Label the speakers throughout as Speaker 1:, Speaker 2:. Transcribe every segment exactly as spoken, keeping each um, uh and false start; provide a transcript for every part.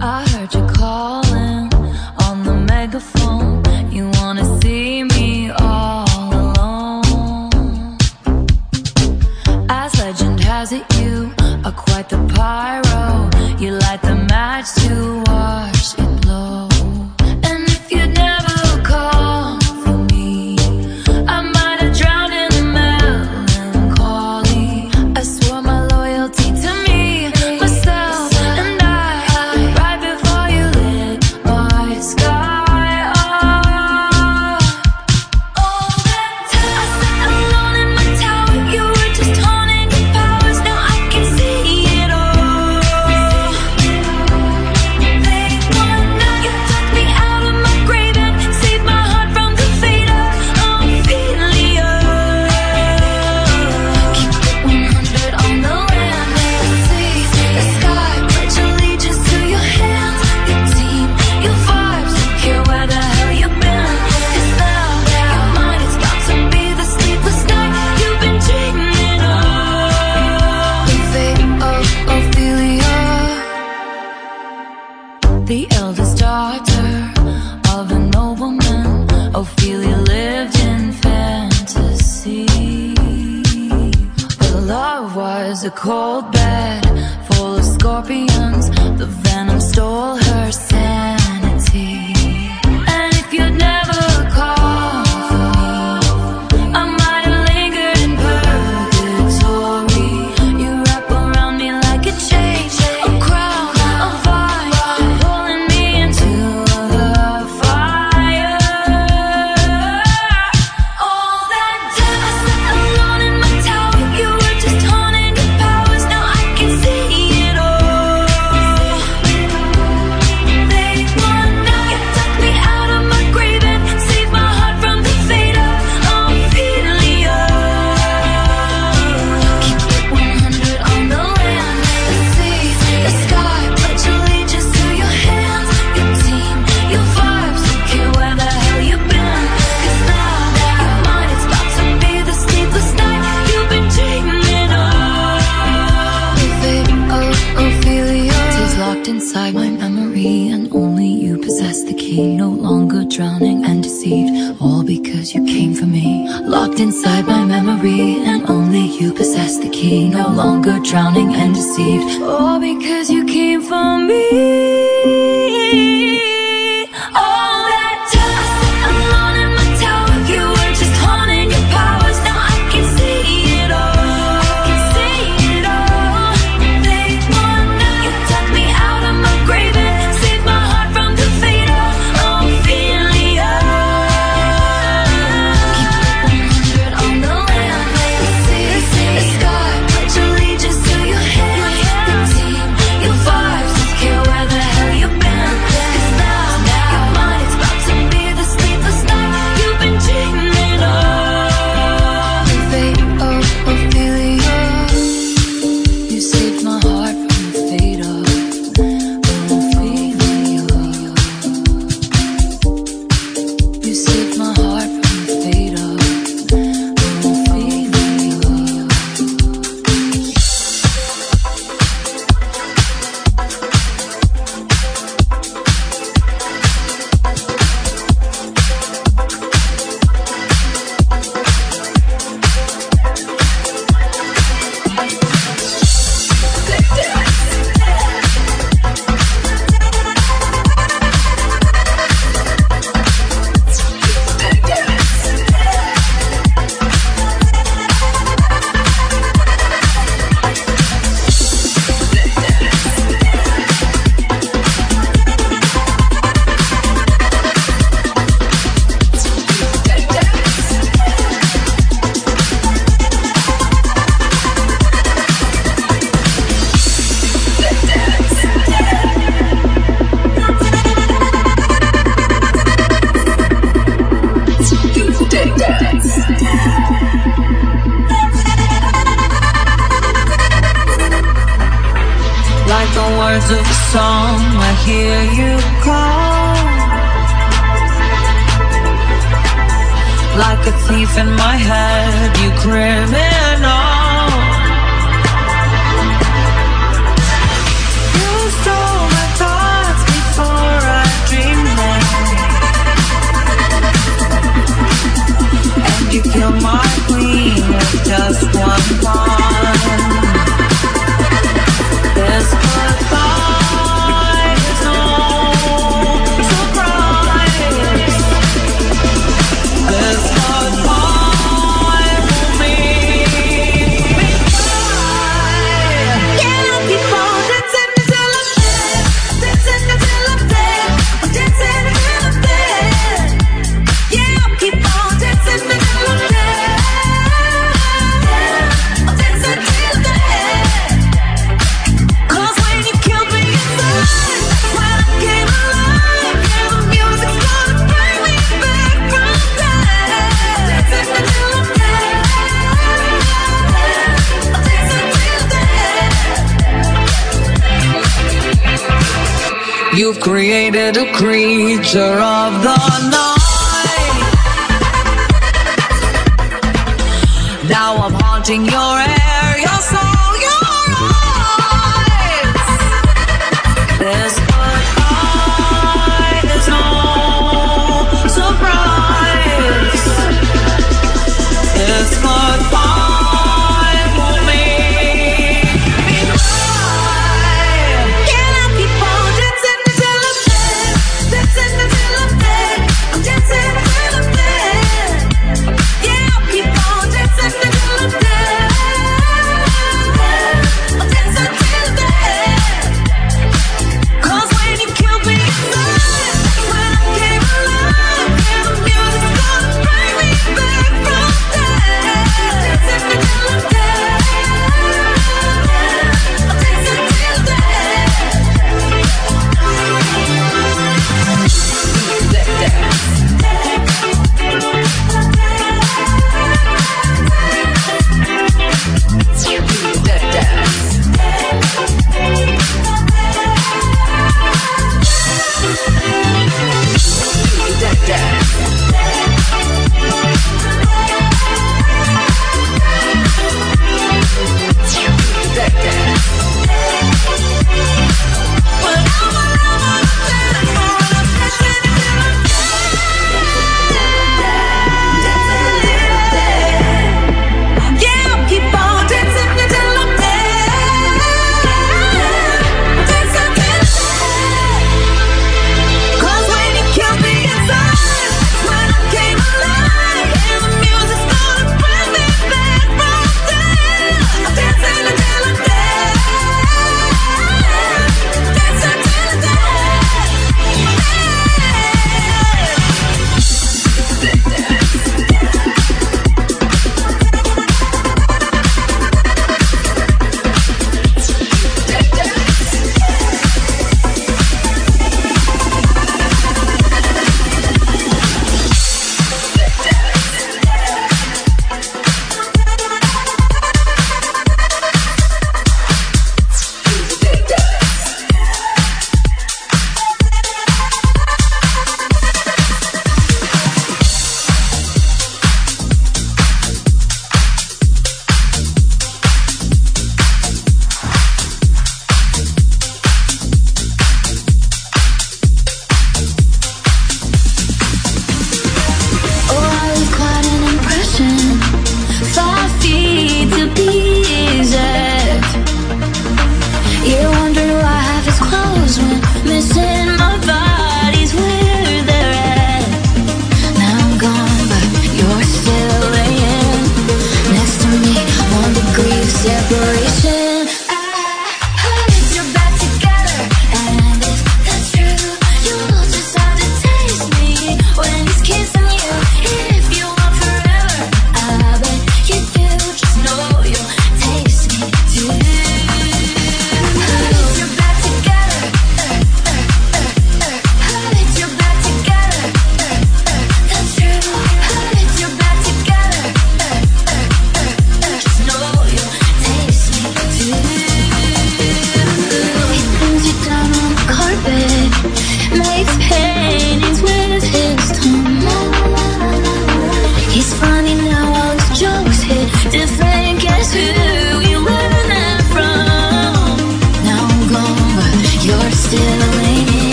Speaker 1: I heard you calling on the megaphone. You wanna see me all alone. As legend has it, you are quite the pyro. You light the match to watch it blow. And if you'd never call for me, I might have drowned in the melancholy. I swore my loyalty to me, myself, and I, right before you lit my sky up. All that time I sat alone in my tower, you were just haunting your powers. Now I can see it all. Late one night, you took me out of my grave and saved my heart from the fate of Ophelia. Keep it one hundred on the land, the sea, the sky. Pledge allegiance to your hands, your team, your vibes. Don't care where the hell you've been, 'cause now your mind is about to be the sleepless night you've been dreaming of. The fate of Ophelia, the eldest daughter of a nobleman. Ophelia lived in fantasy. Her love was a cold bed full of scorpions. The venom stole her sanity. And if you'd never call for me, I might have lingered in purgatory. You wrap around me like a chain, a crown, a vine, pulling me into the fire. All that time I sat alone in my tower, you were just haunting your powers. Now I can see it all. Late one night, you took me out of my grave and saved my heart from the fate of Ophelia. Keep it one hundred on the land, the sea, the sky. Pledge allegiance to your hands, your team, your vibes. Don't care where the hell you've been, 'cause now your mind is about to be the sleepless night you've been dreaming of. The fate of Ophelia is locked inside my memory, and only you possess the key. No longer drowning and deceived, all because you came for me. Locked inside my memory, and only you possess the key. No longer drowning and deceived, all because you came for me. All that time I sat alone in my tower, you were just haunting your powers. Now I can see it all. I can see it all. Late one night, you took me out of my grave and saved my heart from the fate of Ophelia. Keep it one hundred on the land, the sea, the sky. Pledge allegiance to your hands, your team, your vibes. Don't care where the hell you've been, 'cause now your mind is about to be the sleepless night you've been dreaming of. The fate of Ophelia, you saved my heart from the fate of Ophelia. You saved my heart from the fate of Ophelia. Like the words of a song, I hear you call. Like a thief in my head, you criminal. You stole my thoughts
Speaker 2: You've created a creature of the night. Now I'm haunting your air, your soul, your eyes. This goodbye is no surprise. This goodbye will make me cry. Can I keep on dancing until I'm dead? Dancing until I'm dead. I'm dancing until I'm dead. Yeah, I'll keep on dancing until I'm dead.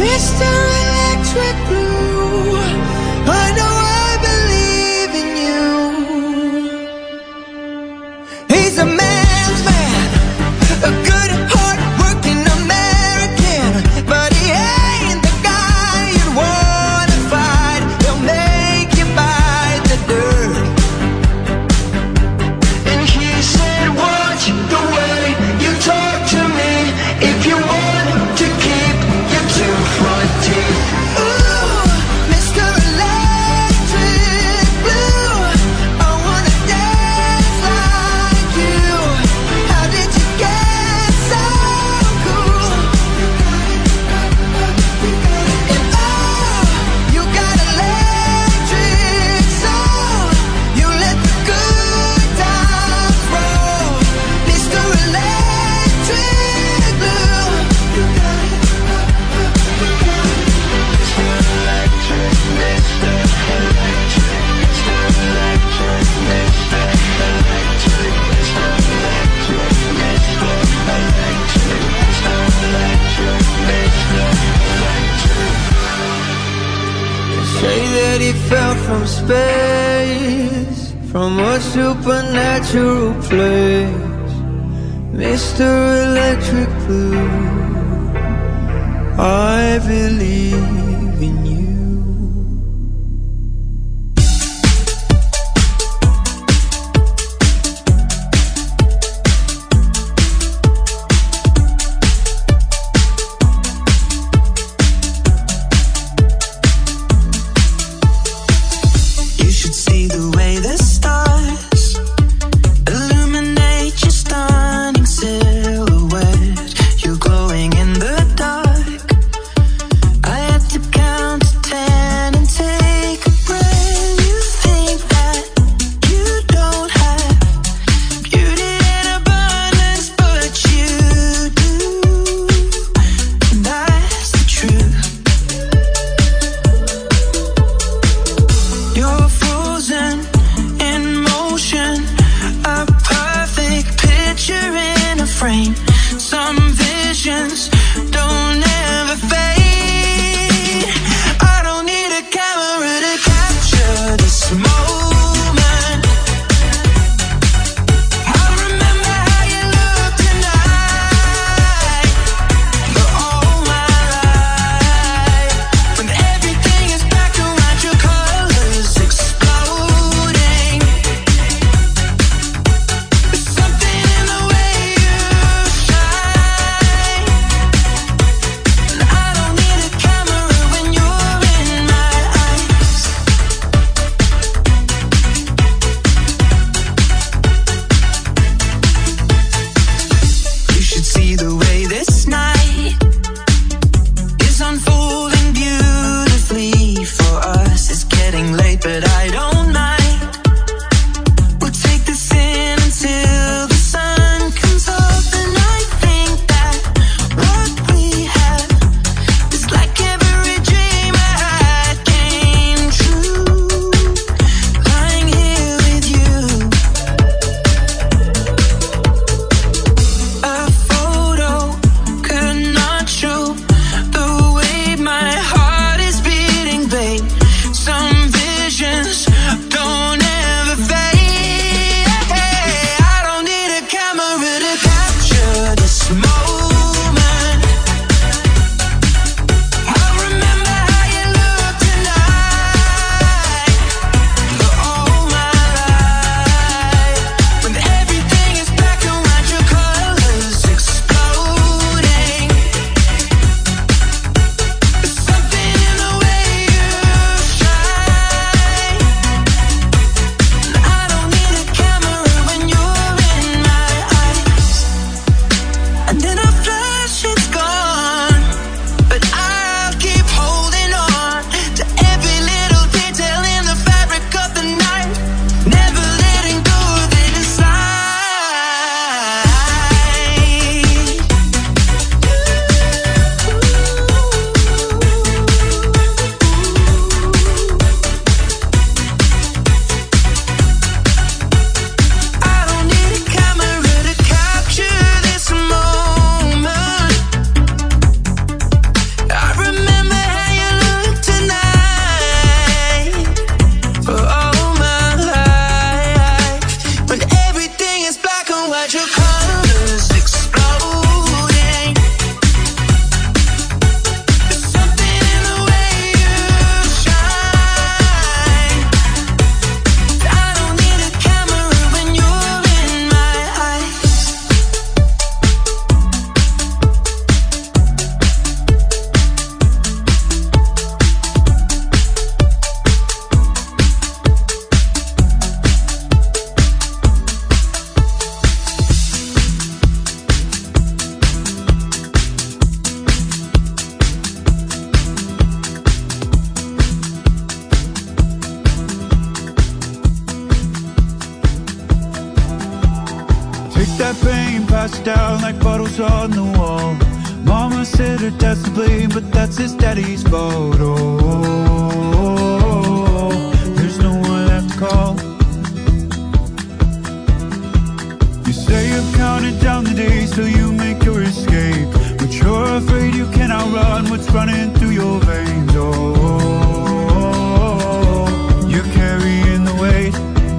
Speaker 3: Mister Electric Blue, I know I believe in you. He's a man's man, a good heart working American, but he ain't the guy you'd wanna fight. He'll make you bite the dirt. And he said, watch the way you talk to me if you want to keep your two front teeth. Ooh, Mister Electric Blue, I wanna dance like you. How did you get so cool? And oh, you got electric soul. You let the good times roll. Mister Electric Blue, you got it. Mister Electric, Mister Electric, Mister Electric, Mister Electric, Mister Electric, Mister Electric, Mister Electric, Mister Electric. They say that he fell from space, from a supernatural place. Mister Electric Blue, I believe in you. You should see the way the stars illuminate your stunning silhouette. You're glowing in the dark. I had to
Speaker 4: that pain passed down like bottles on the wall. Mama said her dad's to blame, but that's his daddy's fault. Oh, there's no one left to call. You say you've counted down the days till you make your escape, but you're afraid you can't outrun what's running through your veins. Oh, you're carrying the weight.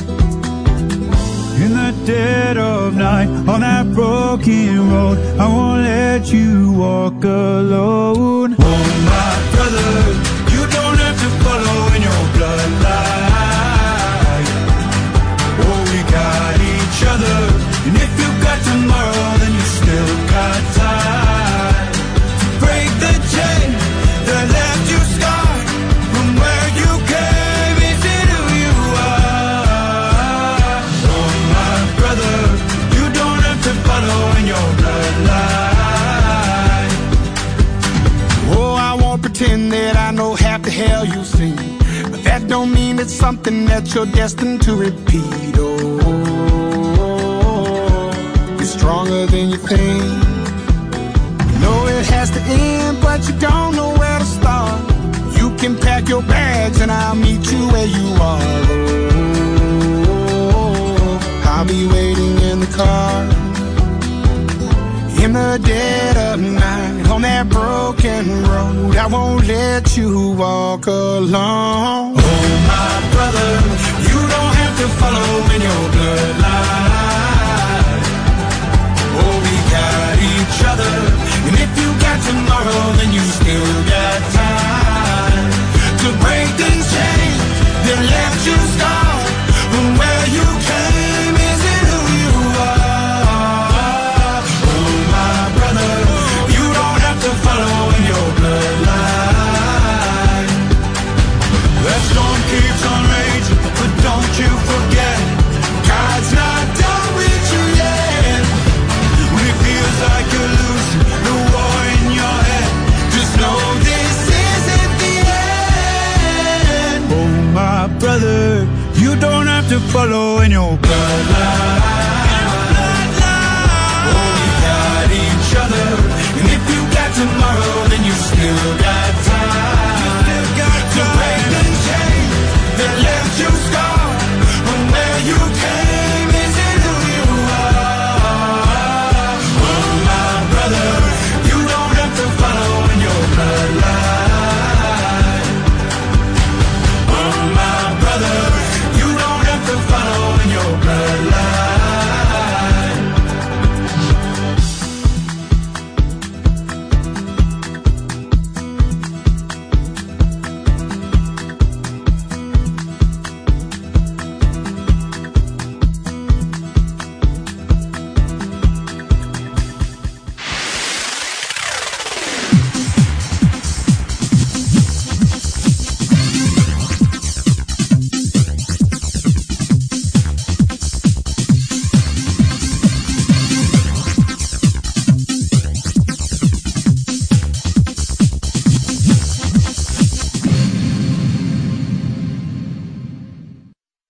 Speaker 4: In the dead of night, on that broken road, I won't let you walk alone. Oh, my brother, you don't have to follow in your bloodline. Oh, we got each other, and if you got tomorrow, then you still got time. Break the chain that left you scarred from where you came into who you are. Oh, my brother, you don't have to follow in your bloodline.
Speaker 5: Oh, I won't pretend that I know half the hell you've seen, but that don't mean it's something that you're destined to repeat. Oh, you're stronger than you think. You know it has to end, but you don't know where to start. You can pack your bags and I'll meet you where you are. Oh, I'll be waiting in the car. In the dead of night, on that broken road, I won't let you walk alone.
Speaker 4: Oh, my brother, you don't have to follow in your bloodline. Oh, we got each other, and if you got tomorrow, then you still got time to break these chains that left you scarred from where you came. Is it who you are? Oh, my brother, you don't have to follow in your bloodline. That storm keeps on raging, but don't you forget, God's not done with you yet. When it feels like you're losing the war in your head, just know this isn't the end. Oh, my brother, you don't have to follow in your bloodline. Oh, we got each other, and if you got tomorrow, then you still got